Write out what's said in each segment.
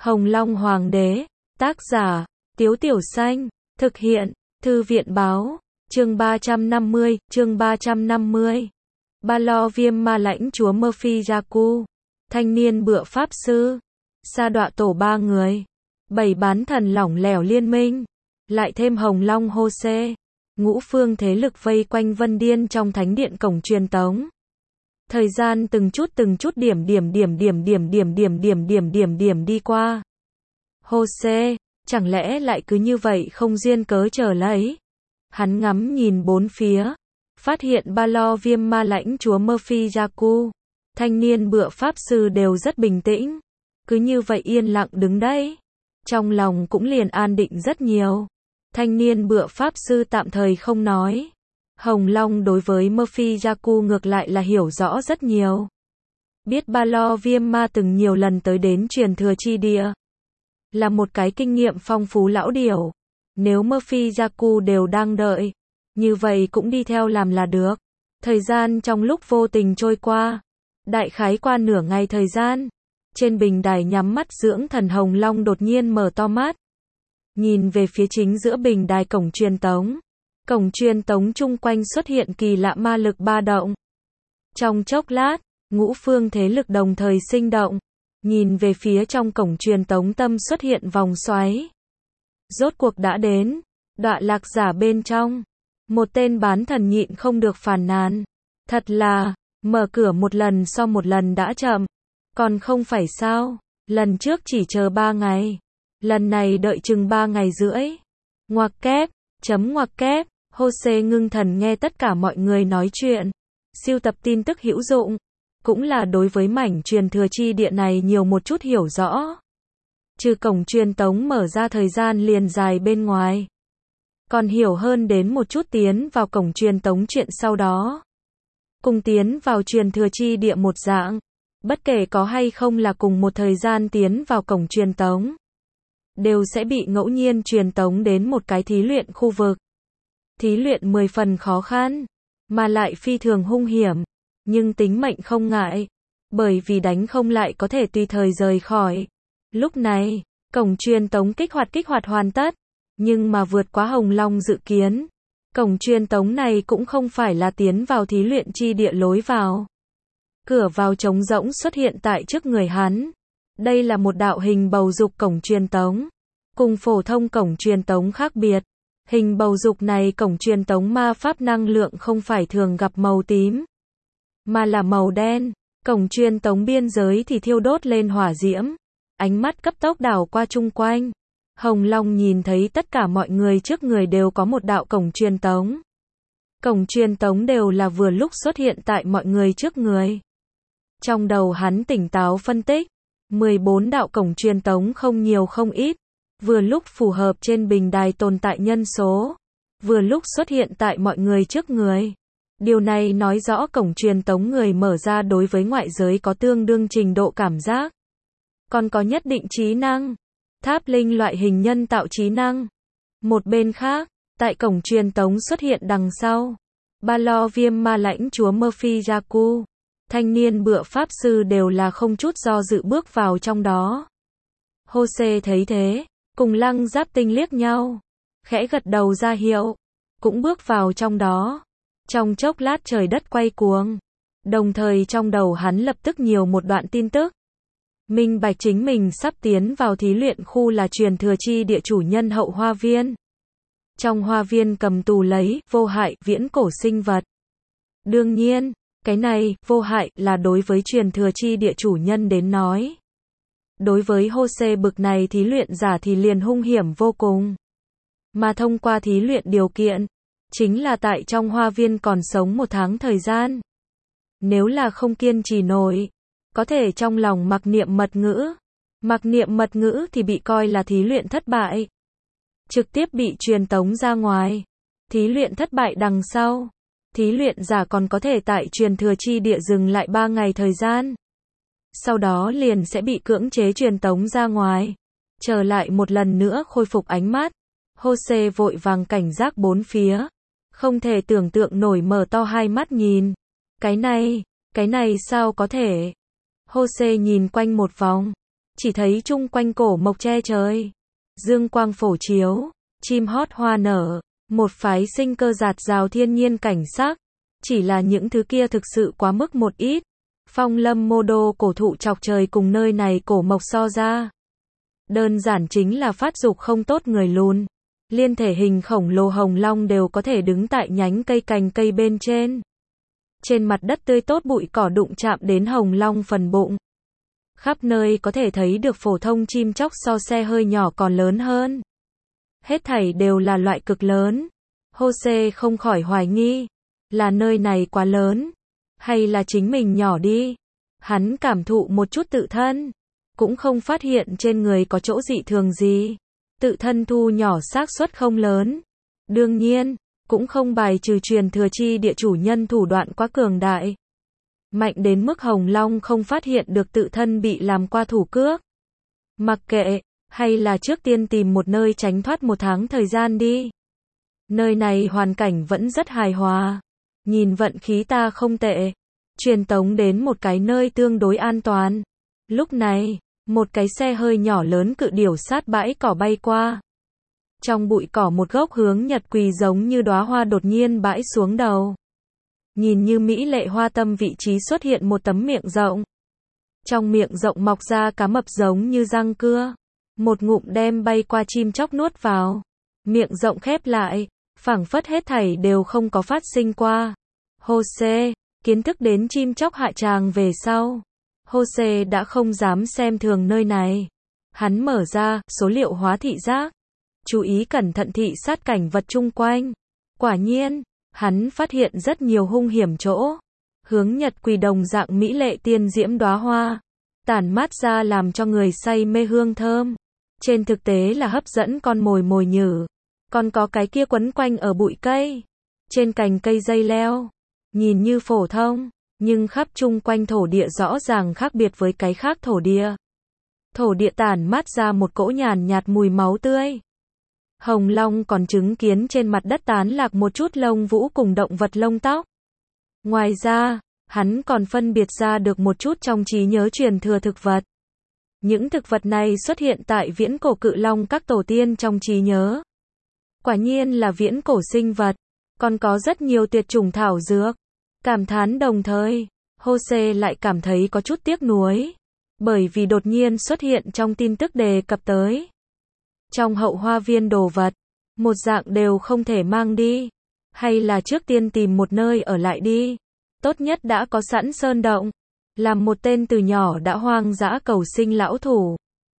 Hồng Long Hoàng đế, tác giả, Tiếu Tiểu Xanh, thực hiện, Thư viện báo, chương 350, chương 350. Ba Lo Viêm Ma Lãnh Chúa Murphy Yaku, thanh niên bựa pháp sư, sa đọa tổ 3 người, 7 bán thần lỏng lẻo liên minh, lại thêm Hồng Long Jose, ngũ phương thế lực vây quanh Vân Điên trong thánh điện cổng truyền tống. Thời gian từng chút điểm đi qua. Jose, chẳng lẽ lại cứ như vậy không duyên cớ chờ lấy. Hắn ngắm nhìn bốn phía, phát hiện Ba Lo Viêm Ma Lãnh Chúa Murphy Yaku, thanh niên bựa pháp sư đều rất bình tĩnh, cứ như vậy yên lặng đứng đấy. Trong lòng cũng liền an định rất nhiều. Thanh niên bựa pháp sư tạm thời không nói. Hồng Long đối với Murphy Yaku ngược lại là hiểu rõ rất nhiều. Biết Ba Lo Viêm Ma từng nhiều lần tới đến truyền thừa chi địa, là một cái kinh nghiệm phong phú lão điểu. Nếu Murphy Yaku đều đang đợi, như vậy cũng đi theo làm là được. Thời gian trong lúc vô tình trôi qua, đại khái qua nửa ngày thời gian, trên bình đài nhắm mắt dưỡng thần Hồng Long đột nhiên mở to mắt, nhìn về phía chính giữa bình đài cổng truyền tống. Cổng truyền tống chung quanh xuất hiện kỳ lạ ma lực ba động. Trong chốc lát, ngũ phương thế lực đồng thời sinh động, nhìn về phía trong cổng truyền tống tâm xuất hiện vòng xoáy. Rốt cuộc đã đến, đọa lạc giả bên trong. Một tên bán thần nhịn không được phàn nàn. Thật là, mở cửa một lần so một lần đã chậm. Còn không phải sao, lần trước chỉ chờ 3 ngày. Lần này đợi chừng 3 ngày rưỡi. Ngoặc kép, ngoặc kép, Jose ngưng thần nghe tất cả mọi người nói chuyện. Siêu tập tin tức hữu dụng. Cũng là đối với mảnh truyền thừa chi địa này nhiều một chút hiểu rõ. Trừ cổng truyền tống mở ra thời gian liền dài bên ngoài, còn hiểu hơn đến một chút tiến vào cổng truyền tống chuyện sau đó. Cùng tiến vào truyền thừa chi địa một dạng, bất kể có hay không là cùng một thời gian tiến vào cổng truyền tống, đều sẽ bị ngẫu nhiên truyền tống đến một cái thí luyện khu vực. Thí luyện 10 phần khó khăn, mà lại phi thường hung hiểm, nhưng tính mệnh không ngại, bởi vì đánh không lại có thể tùy thời rời khỏi. Lúc này, cổng truyền tống kích hoạt hoàn tất, nhưng mà vượt quá Hồng Long dự kiến. Cổng truyền tống này cũng không phải là tiến vào thí luyện chi địa lối vào. Cửa vào trống rỗng xuất hiện tại trước người hắn. Đây là một đạo hình bầu dục cổng truyền tống. Cùng phổ thông cổng truyền tống khác biệt. Hình bầu dục này cổng truyền tống ma pháp năng lượng không phải thường gặp màu tím, mà là màu đen. Cổng truyền tống biên giới thì thiêu đốt lên hỏa diễm. Ánh mắt cấp tốc đảo qua chung quanh. Hồng Long nhìn thấy tất cả mọi người trước người đều có một đạo cổng truyền tống. Cổng truyền tống đều là vừa lúc xuất hiện tại mọi người trước người. Trong đầu hắn tỉnh táo phân tích. 14 đạo cổng truyền tống không nhiều không ít. Vừa lúc phù hợp trên bình đài tồn tại nhân số. Vừa lúc xuất hiện tại mọi người trước người. Điều này nói rõ cổng truyền tống người mở ra đối với ngoại giới có tương đương trình độ cảm giác. Còn có nhất định trí năng. Tháp linh loại hình nhân tạo trí năng. Một bên khác, tại cổng truyền tống xuất hiện đằng sau, Ba Lo Viêm Ma Lãnh Chúa Murphy Yaku, thanh niên bựa pháp sư đều là không chút do dự bước vào trong đó. Jose thấy thế, cùng Lăng Giáp Tinh liếc nhau, khẽ gật đầu ra hiệu, cũng bước vào trong đó. Trong chốc lát trời đất quay cuồng, đồng thời trong đầu hắn lập tức nhiều một đoạn tin tức. Minh bạch chính mình sắp tiến vào thí luyện khu là truyền thừa chi địa chủ nhân hậu hoa viên. Trong hoa viên cầm tù lấy vô hại viễn cổ sinh vật. Đương nhiên, cái này vô hại là đối với truyền thừa chi địa chủ nhân đến nói. Đối với Jose bực này thí luyện giả thì liền hung hiểm vô cùng. Mà thông qua thí luyện điều kiện, chính là tại trong hoa viên còn sống 1 tháng thời gian. Nếu là không kiên trì nổi, có thể trong lòng mặc niệm mật ngữ. Mặc niệm mật ngữ thì bị coi là thí luyện thất bại. Trực tiếp bị truyền tống ra ngoài. Thí luyện thất bại đằng sau, thí luyện giả còn có thể tại truyền thừa chi địa dừng lại 3 ngày thời gian. Sau đó liền sẽ bị cưỡng chế truyền tống ra ngoài. Trở lại một lần nữa khôi phục ánh mắt. Jose vội vàng cảnh giác bốn phía. Không thể tưởng tượng nổi mở to hai mắt nhìn. Cái này sao có thể? Jose nhìn quanh một vòng. chỉ thấy chung quanh cổ mộc che trời. Dương quang phổ chiếu, chim hót hoa nở, một phái sinh cơ dạt dào thiên nhiên cảnh sắc. Chỉ là những thứ kia thực sự quá mức một ít. Phong lâm mô đô cổ thụ chọc trời cùng nơi này cổ mộc so ra. Đơn giản chính là phát dục không tốt người lùn. Liên thể hình khổng lồ hồng long đều có thể đứng tại nhánh cây cành cây bên trên. Trên mặt đất tươi tốt bụi cỏ đụng chạm đến hồng long phần bụng. Khắp nơi có thể thấy được phổ thông chim chóc so xe hơi nhỏ còn lớn hơn. Hết thảy đều là loại cực lớn. Jose không khỏi hoài nghi. Là nơi này quá lớn. Hay là chính mình nhỏ đi. Hắn cảm thụ một chút tự thân. Cũng không phát hiện trên người có chỗ dị thường gì. Tự thân thu nhỏ xác suất không lớn. Đương nhiên, cũng không bài trừ truyền thừa chi địa chủ nhân thủ đoạn quá cường đại. Mạnh đến mức hồng long không phát hiện được tự thân bị làm qua thủ cước. Mặc kệ, hay là trước tiên tìm một nơi tránh thoát một tháng thời gian đi. Nơi này hoàn cảnh vẫn rất hài hòa. Nhìn vận khí ta không tệ. Truyền tống đến một cái nơi tương đối an toàn. Lúc này, một cái xe hơi nhỏ lớn cự điểu sát bãi cỏ bay qua. Trong bụi cỏ một gốc hướng nhật quỳ giống như đóa hoa đột nhiên bãi xuống đầu. Nhìn như mỹ lệ hoa tâm vị trí xuất hiện một tấm miệng rộng. Trong miệng rộng mọc ra cá mập giống như răng cưa. Một ngụm đem bay qua chim chóc nuốt vào. Miệng rộng khép lại, phảng phất hết thảy đều không có phát sinh qua. Jose, kiến thức đến chim chóc hạ tràng về sau. Jose đã không dám xem thường nơi này. Hắn mở ra số liệu hóa thị giác. Chú ý cẩn thận thị sát cảnh vật chung quanh. Quả nhiên, hắn phát hiện rất nhiều hung hiểm chỗ. Hướng nhật quỳ đồng dạng mỹ lệ tiên diễm đóa hoa. Tản mát ra làm cho người say mê hương thơm. Trên thực tế là hấp dẫn con mồi mồi nhử. Còn có cái kia quấn quanh ở bụi cây. Trên cành cây dây leo. Nhìn như phổ thông, nhưng khắp chung quanh thổ địa rõ ràng khác biệt với cái khác thổ địa. Thổ địa tản mát ra một cỗ nhàn nhạt mùi máu tươi. Hồng long còn chứng kiến trên mặt đất tán lạc một chút lông vũ cùng động vật lông tóc. Ngoài ra, hắn còn phân biệt ra được một chút trong trí nhớ truyền thừa thực vật. Những thực vật này xuất hiện tại viễn cổ cự long các tổ tiên trong trí nhớ. Quả nhiên là viễn cổ sinh vật, còn có rất nhiều tuyệt chủng thảo dược. Cảm thán đồng thời, Jose lại cảm thấy có chút tiếc nuối. Bởi vì đột nhiên xuất hiện trong tin tức đề cập tới. Trong hậu hoa viên đồ vật, một dạng đều không thể mang đi. Hay là trước tiên tìm một nơi ở lại đi. Tốt nhất đã có sẵn sơn động. Làm một tên từ nhỏ đã hoang dã cầu sinh lão thủ.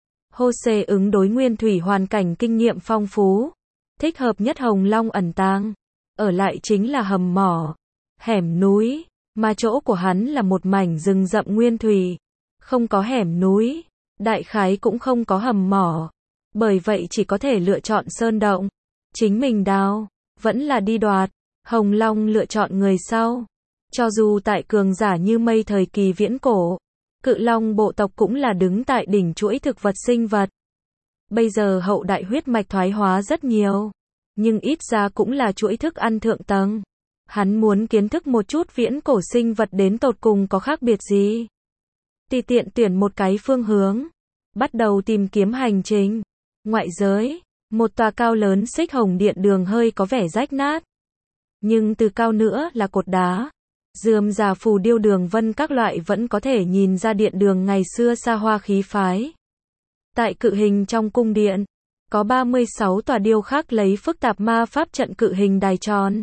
Jose ứng đối nguyên thủy hoàn cảnh kinh nghiệm phong phú. Thích hợp nhất hồng long ẩn tàng. Ở lại chính là hầm mỏ, hẻm núi, mà chỗ của hắn là một mảnh rừng rậm nguyên thủy. Không có hẻm núi, đại khái cũng không có hầm mỏ. Bởi vậy chỉ có thể lựa chọn sơn động. Chính mình đào, vẫn là đi đoạt. Hồng long lựa chọn người sau. Cho dù tại cường giả như mây thời kỳ viễn cổ, cự long bộ tộc cũng là đứng tại đỉnh chuỗi thực vật sinh vật. Bây giờ hậu đại huyết mạch thoái hóa rất nhiều, nhưng ít ra cũng là chuỗi thức ăn thượng tầng. Hắn muốn kiến thức một chút viễn cổ sinh vật đến tột cùng có khác biệt gì. Tùy tiện tuyển một cái phương hướng, bắt đầu tìm kiếm hành trình. Ngoại giới, một tòa cao lớn xích hồng điện đường hơi có vẻ rách nát. Nhưng từ cao nữa là cột đá. Rườm rà phù điêu đường vân các loại vẫn có thể nhìn ra điện đường ngày xưa xa hoa khí phái. Tại cự hình trong cung điện, có 36 tòa điêu khắc lấy phức tạp ma pháp trận cự hình đài tròn.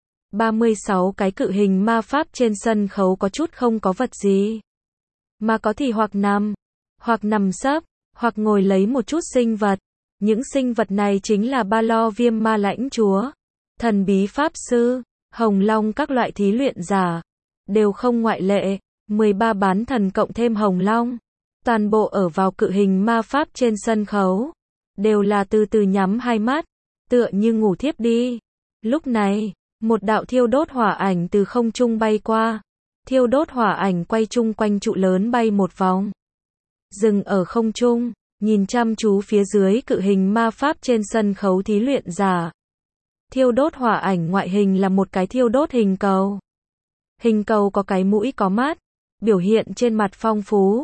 36 cái cự hình ma pháp trên sân khấu có chút không có vật gì. Mà có thì hoặc nằm sấp, hoặc ngồi lấy một chút sinh vật. Những sinh vật này chính là ba lo viêm ma lãnh chúa, thần bí pháp sư, hồng long các loại thí luyện giả. Đều không ngoại lệ, 13 bán thần cộng thêm hồng long. Toàn bộ ở vào cự hình ma pháp trên sân khấu. Đều là từ từ nhắm hai mắt, tựa như ngủ thiếp đi. Lúc này, một đạo thiêu đốt hỏa ảnh từ không trung bay qua. Thiêu đốt hỏa ảnh quay chung quanh trụ lớn bay một vòng. Dừng ở không trung, nhìn chăm chú phía dưới cự hình ma pháp trên sân khấu thí luyện giả. Thiêu đốt hỏa ảnh ngoại hình là một cái thiêu đốt hình cầu. Hình cầu có cái mũi có mắt, biểu hiện trên mặt phong phú.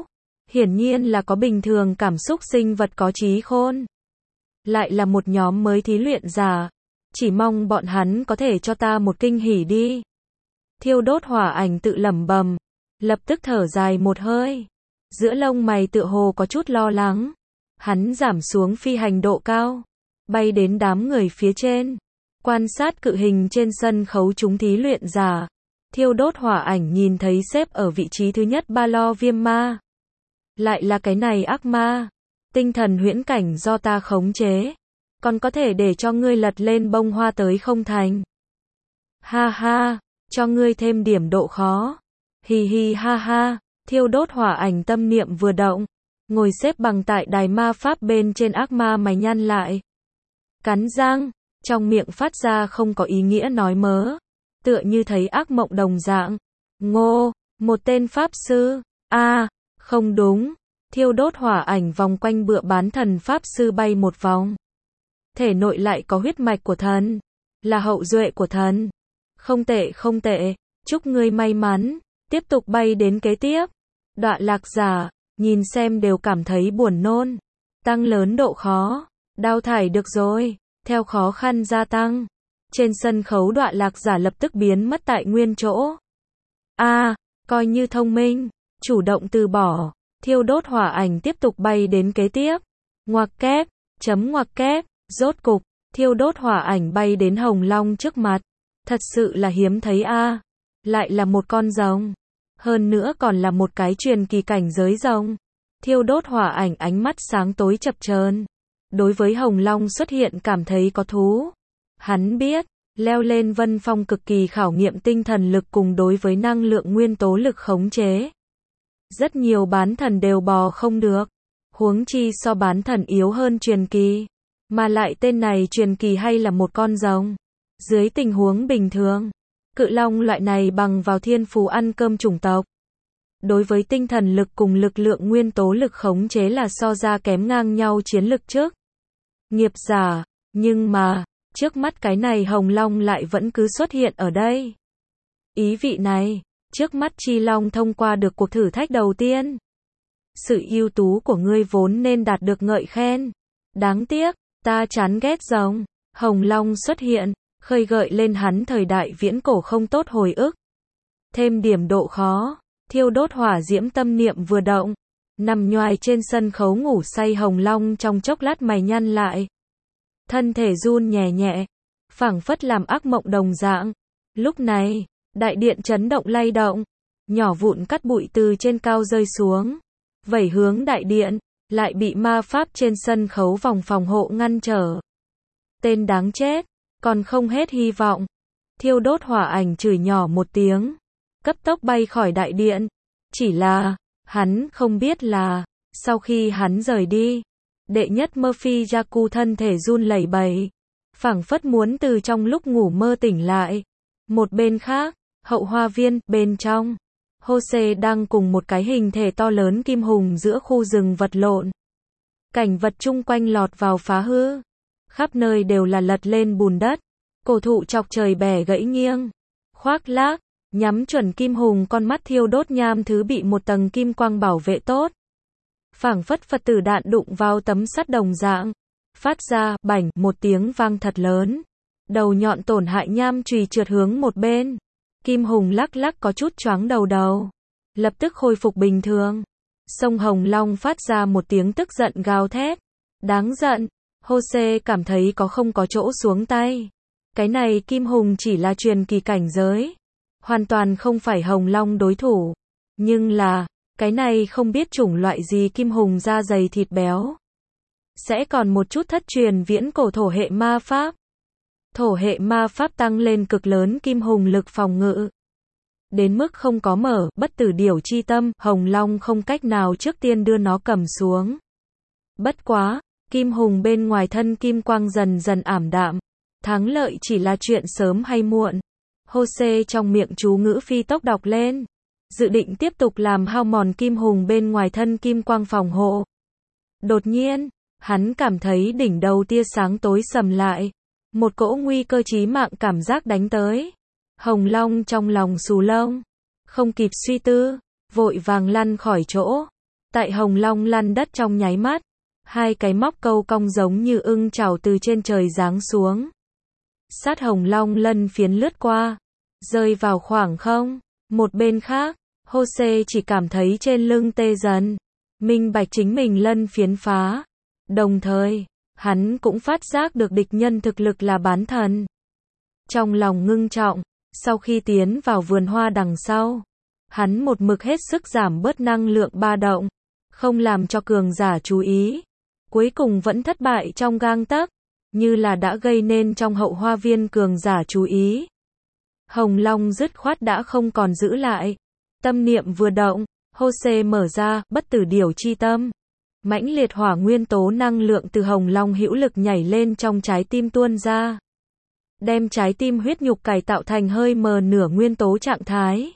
Hiển nhiên là có bình thường cảm xúc sinh vật có trí khôn. Lại là một nhóm mới thí luyện giả. Chỉ mong bọn hắn có thể cho ta một kinh hỉ đi. Thiêu đốt hỏa ảnh tự lẩm bẩm, lập tức thở dài một hơi. Giữa lông mày tựa hồ có chút lo lắng. Hắn giảm xuống phi hành độ cao, bay đến đám người phía trên, quan sát cự hình trên sân khấu chúng thí luyện giả. Thiêu đốt hỏa ảnh nhìn thấy xếp ở vị trí thứ nhất ba lo viêm ma. Lại là cái này ác ma. Tinh thần huyễn cảnh do ta khống chế. Còn có thể để cho ngươi lật lên bông hoa tới không thành. Ha ha, cho ngươi thêm điểm độ khó. Hi hi ha ha, thiêu đốt hỏa ảnh tâm niệm vừa động. Ngồi xếp bằng tại đài ma pháp bên trên ác ma mày nhăn lại. Cắn răng, trong miệng phát ra không có ý nghĩa nói mớ. Tựa như thấy ác mộng đồng dạng. Ngô, một tên pháp sư. Không đúng. Thiêu đốt hỏa ảnh vòng quanh bựa bán thần pháp sư bay một vòng. Thể nội lại có huyết mạch của thần. Là hậu duệ của thần. Không tệ không tệ. Chúc ngươi may mắn. Tiếp tục bay đến kế tiếp. Đọa lạc giả. Nhìn xem đều cảm thấy buồn nôn. Tăng lớn độ khó. Đào thải được rồi. Theo khó khăn gia tăng. Trên sân khấu đọa lạc giả lập tức biến mất tại nguyên chỗ. Coi như thông minh. Chủ động từ bỏ. Thiêu đốt hỏa ảnh tiếp tục bay đến kế tiếp. Ngoặc kép. Ngoặc kép. Rốt cục. Thiêu đốt hỏa ảnh bay đến hồng long trước mặt. Thật sự là hiếm thấy Lại là một con rồng. Hơn nữa còn là một cái truyền kỳ cảnh giới rồng. Thiêu đốt hỏa ảnh ánh mắt sáng tối chập chờn. Đối với hồng long xuất hiện cảm thấy có thú. Hắn biết, leo lên vân phong cực kỳ khảo nghiệm tinh thần lực cùng đối với năng lượng nguyên tố lực khống chế. Rất nhiều bán thần đều bò không được. Huống chi so bán thần yếu hơn truyền kỳ. Mà lại tên này truyền kỳ hay là một con rồng. Dưới tình huống bình thường, cự long loại này bằng vào thiên phú ăn cơm chủng tộc. Đối với tinh thần lực cùng lực lượng nguyên tố lực khống chế là so ra kém ngang nhau chiến lực trước. Nghiệp giả, nhưng mà, trước mắt cái này hồng long lại vẫn cứ xuất hiện ở đây. Ý vị này, trước mắt chi long thông qua được cuộc thử thách đầu tiên. Sự ưu tú của ngươi vốn nên đạt được ngợi khen. Đáng tiếc, ta chán ghét rồng. Hồng long xuất hiện, khơi gợi lên hắn thời đại viễn cổ không tốt hồi ức. Thêm điểm độ khó. Thiêu đốt hỏa diễm tâm niệm vừa động. Nằm nhoài trên sân khấu ngủ say hồng long trong chốc lát mày nhăn lại. Thân thể run nhẹ nhẹ. Phảng phất làm ác mộng đồng dạng. Lúc này, đại điện chấn động lay động. Nhỏ vụn cát bụi từ trên cao rơi xuống. Vẩy hướng đại điện. Lại bị ma pháp trên sân khấu vòng phòng hộ ngăn trở. Tên đáng chết. Còn không hết hy vọng. Thiêu đốt hỏa ảnh chửi nhỏ một tiếng. Cấp tốc bay khỏi đại điện. Chỉ là, hắn không biết là, sau khi hắn rời đi, đệ nhất Murphy Yaku thân thể run lẩy bẩy. Phảng phất muốn từ trong lúc ngủ mơ tỉnh lại. Một bên khác, hậu hoa viên, bên trong, Jose đang cùng một cái hình thể to lớn kim hùng giữa khu rừng vật lộn. Cảnh vật chung quanh lọt vào phá hư. Khắp nơi đều là lật lên bùn đất. Cổ thụ chọc trời bẻ gãy nghiêng. Khoác lác, nhắm chuẩn kim hùng con mắt thiêu đốt nham thứ bị một tầng kim quang bảo vệ tốt. Phảng phất Phật tử đạn đụng vào tấm sắt đồng dạng. Phát ra, bảnh, một tiếng vang thật lớn. Đầu nhọn tổn hại nham chùy trượt hướng một bên. Kim hùng lắc lắc có chút choáng đầu. Lập tức khôi phục bình thường. Sông Hồng Long phát ra một tiếng tức giận gào thét. Đáng giận. Jose cảm thấy không có chỗ xuống tay. Cái này kim hùng chỉ là truyền kỳ cảnh giới. Hoàn toàn không phải Hồng Long đối thủ. Nhưng là, cái này không biết chủng loại gì kim hùng da dày thịt béo. Sẽ còn một chút thất truyền viễn cổ thổ hệ ma pháp. Thổ hệ ma pháp tăng lên cực lớn kim hùng lực phòng ngự. Đến mức không có mở, bất tử điểu chi tâm, Hồng Long không cách nào trước tiên đưa nó cầm xuống. Bất quá, kim hùng bên ngoài thân kim quang dần dần ảm đạm. Thắng lợi chỉ là chuyện sớm hay muộn. Jose trong miệng chú ngữ phi tốc đọc lên. Dự định tiếp tục làm hao mòn kim hùng bên ngoài thân kim quang phòng hộ. Đột nhiên, hắn cảm thấy đỉnh đầu tia sáng tối sầm lại. Một cỗ nguy cơ chí mạng cảm giác đánh tới. Hồng Long trong lòng xù lông. Không kịp suy tư, vội vàng lăn khỏi chỗ. Tại Hồng Long lăn đất trong nháy mắt, hai cái móc câu cong giống như ưng chảo từ trên trời giáng xuống. Sát Hồng Long lân phiến lướt qua, rơi vào khoảng không. Một bên khác, Jose chỉ cảm thấy trên lưng tê dần, minh bạch chính mình lân phiến phá. Đồng thời, hắn cũng phát giác được địch nhân thực lực là bán thần. Trong lòng ngưng trọng, sau khi tiến vào vườn hoa đằng sau, hắn một mực hết sức giảm bớt năng lượng ba động, không làm cho cường giả chú ý. Cuối cùng vẫn thất bại trong gang tấc, như là đã gây nên trong hậu hoa viên cường giả chú ý. Hồng Long dứt khoát đã không còn giữ lại. Tâm niệm vừa động, Jose mở ra bất tử điểu chi tâm. Mãnh liệt hỏa nguyên tố năng lượng từ Hồng Long hữu lực nhảy lên trong trái tim tuôn ra. Đem trái tim huyết nhục cải tạo thành hơi mờ nửa nguyên tố trạng thái.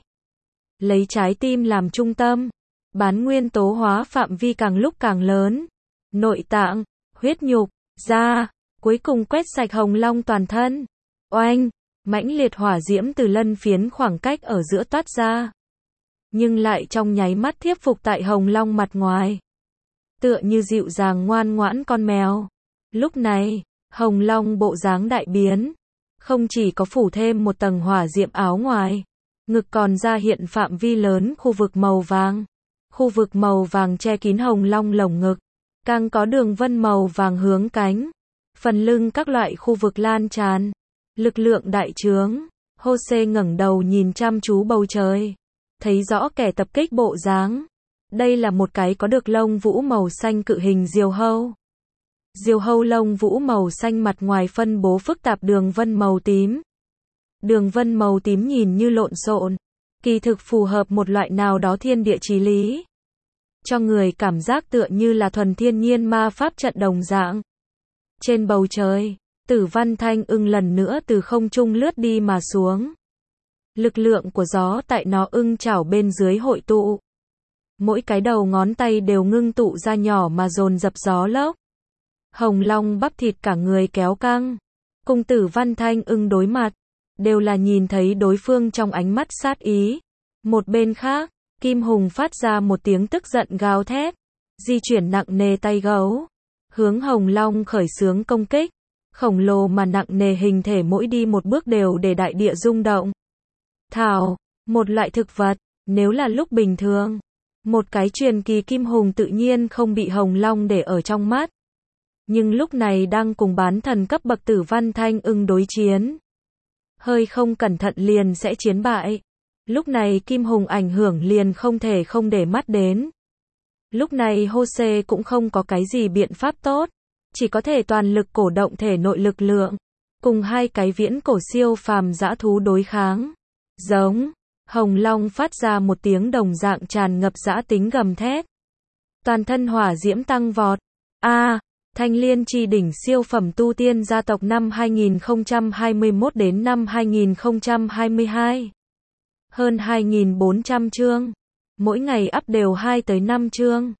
Lấy trái tim làm trung tâm, bán nguyên tố hóa phạm vi càng lúc càng lớn. Nội tạng, huyết nhục, da, cuối cùng quét sạch Hồng Long toàn thân. Oanh, mãnh liệt hỏa diễm từ lân phiến khoảng cách ở giữa toát ra. Nhưng lại trong nháy mắt thiếp phục tại Hồng Long mặt ngoài. Tựa như dịu dàng ngoan ngoãn con mèo. Lúc này, Hồng Long bộ dáng đại biến. Không chỉ có phủ thêm một tầng hỏa diệm áo ngoài, ngực còn ra hiện phạm vi lớn khu vực màu vàng. Khu vực màu vàng che kín Hồng Long lồng ngực, càng có đường vân màu vàng hướng cánh. Phần lưng các loại khu vực lan tràn. Lực lượng đại trướng. Jose ngẩng đầu nhìn chăm chú bầu trời, thấy rõ kẻ tập kích bộ dáng. Đây là một cái có được lông vũ màu xanh cự hình diều hâu. Diều hâu lông vũ màu xanh mặt ngoài phân bố phức tạp đường vân màu tím. Đường vân màu tím nhìn như lộn xộn, kỳ thực phù hợp một loại nào đó thiên địa chí lý, cho người cảm giác tựa như là thuần thiên nhiên ma pháp trận đồng dạng. Trên bầu trời, Tử Văn Thanh ưng lần nữa từ không trung lướt đi mà xuống. Lực lượng của gió tại nó ưng chảo bên dưới hội tụ. Mỗi cái đầu ngón tay đều ngưng tụ ra nhỏ mà dồn dập gió lốc. Hồng Long bắp thịt cả người kéo căng. Cùng Tử Văn Thanh ưng đối mặt, đều là nhìn thấy đối phương trong ánh mắt sát ý. Một bên khác, Kim Hùng phát ra một tiếng tức giận gào thét, di chuyển nặng nề tay gấu, hướng Hồng Long khởi xướng công kích. Khổng lồ mà nặng nề hình thể mỗi đi một bước đều để đại địa rung động. Thảo, một loại thực vật, nếu là lúc bình thường, một cái truyền kỳ Kim Hùng tự nhiên không bị Hồng Long để ở trong mắt. Nhưng lúc này đang cùng bán thần cấp bậc Tử Văn Thanh ưng đối chiến. Hơi không cẩn thận liền sẽ chiến bại. Lúc này Kim Hùng ảnh hưởng liền không thể không để mắt đến. Lúc này Jose cũng không có cái gì biện pháp tốt, chỉ có thể toàn lực cổ động thể nội lực lượng, cùng hai cái viễn cổ siêu phàm dã thú đối kháng. Giống, Hồng Long phát ra một tiếng đồng dạng tràn ngập dã tính gầm thét. Toàn thân hỏa diễm tăng vọt. Thanh Liên Chi đỉnh siêu phẩm tu tiên gia tộc năm 2021 đến năm 2022. Hơn 2.400 chương. Mỗi ngày up đều 2 tới 5 chương.